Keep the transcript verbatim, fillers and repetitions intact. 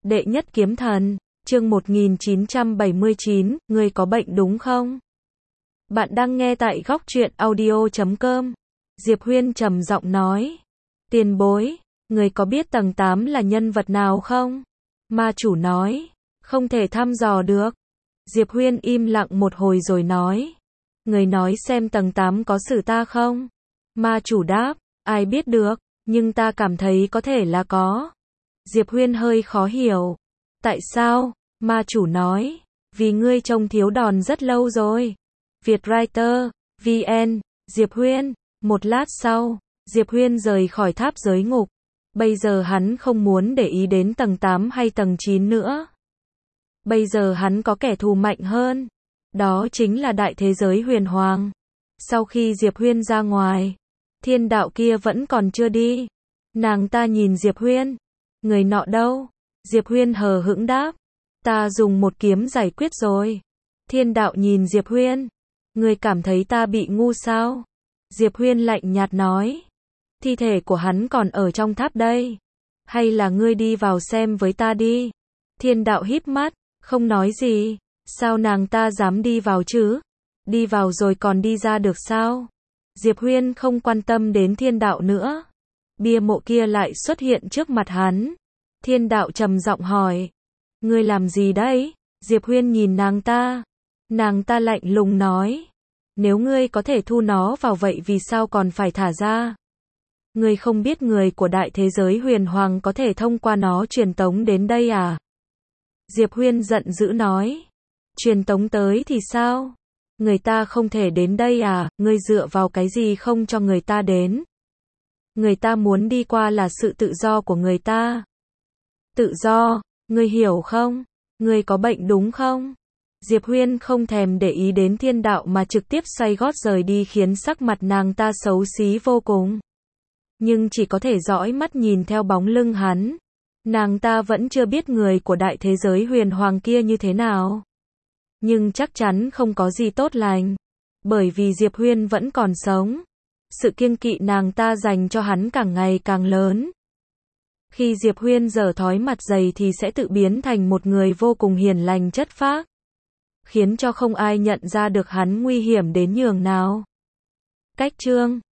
Đệ nhất kiếm thần, chương một nghìn chín trăm bảy mươi chín, ngươi có bệnh đúng không? Bạn đang nghe tại góc truyện audio chấm com. Diệp Huyên trầm giọng nói. Tiền bối, người có biết tầng tám là nhân vật nào không? Ma chủ nói. Không thể thăm dò được. Diệp Huyên im lặng một hồi rồi nói. Người nói xem tầng tám có xử ta không? Ma chủ đáp. Ai biết được, nhưng ta cảm thấy có thể là có. Diệp Huyên hơi khó hiểu. Tại sao? Ma chủ nói. Vì ngươi trông thiếu đòn rất lâu rồi. Vietwriter, vê en, Diệp Huyên. Một lát sau, Diệp Huyên rời khỏi tháp giới ngục. Bây giờ hắn không muốn để ý đến tầng tám hay tầng chín nữa. Bây giờ hắn có kẻ thù mạnh hơn. Đó chính là đại thế giới huyền hoàng. Sau khi Diệp Huyên ra ngoài, thiên đạo kia vẫn còn chưa đi. Nàng ta nhìn Diệp Huyên. Người nọ đâu? Diệp Huyên hờ hững đáp. Ta dùng một kiếm giải quyết rồi. Thiên đạo nhìn Diệp Huyên. Người cảm thấy ta bị ngu sao? Diệp Huyên lạnh nhạt nói. Thi thể của hắn còn ở trong tháp đây. Hay là ngươi đi vào xem với ta đi? Thiên đạo híp mắt, không nói gì. Sao nàng ta dám đi vào chứ? Đi vào rồi còn đi ra được sao? Diệp Huyên không quan tâm đến thiên đạo nữa. Bia mộ kia lại xuất hiện trước mặt hắn. Thiên đạo trầm giọng hỏi. Ngươi làm gì đấy? Diệp Huyên nhìn nàng ta. Nàng ta lạnh lùng nói. Nếu ngươi có thể thu nó vào vậy vì sao còn phải thả ra? Ngươi không biết người của đại thế giới huyền hoàng có thể thông qua nó truyền tống đến đây à? Diệp Huyên giận dữ nói. Truyền tống tới thì sao? Người ta không thể đến đây à? Ngươi dựa vào cái gì không cho người ta đến? Người ta muốn đi qua là sự tự do của người ta. Tự do, ngươi hiểu không? Ngươi có bệnh đúng không? Diệp Huyên không thèm để ý đến thiên đạo mà trực tiếp xoay gót rời đi khiến sắc mặt nàng ta xấu xí vô cùng. Nhưng chỉ có thể dõi mắt nhìn theo bóng lưng hắn. Nàng ta vẫn chưa biết người của đại thế giới huyền hoàng kia như thế nào. Nhưng chắc chắn không có gì tốt lành. Bởi vì Diệp Huyên vẫn còn sống. Sự kiêng kỵ nàng ta dành cho hắn càng ngày càng lớn. Khi Diệp Huyên dở thói mặt dày thì sẽ tự biến thành một người vô cùng hiền lành chất phác. Khiến cho không ai nhận ra được hắn nguy hiểm đến nhường nào. Cách chương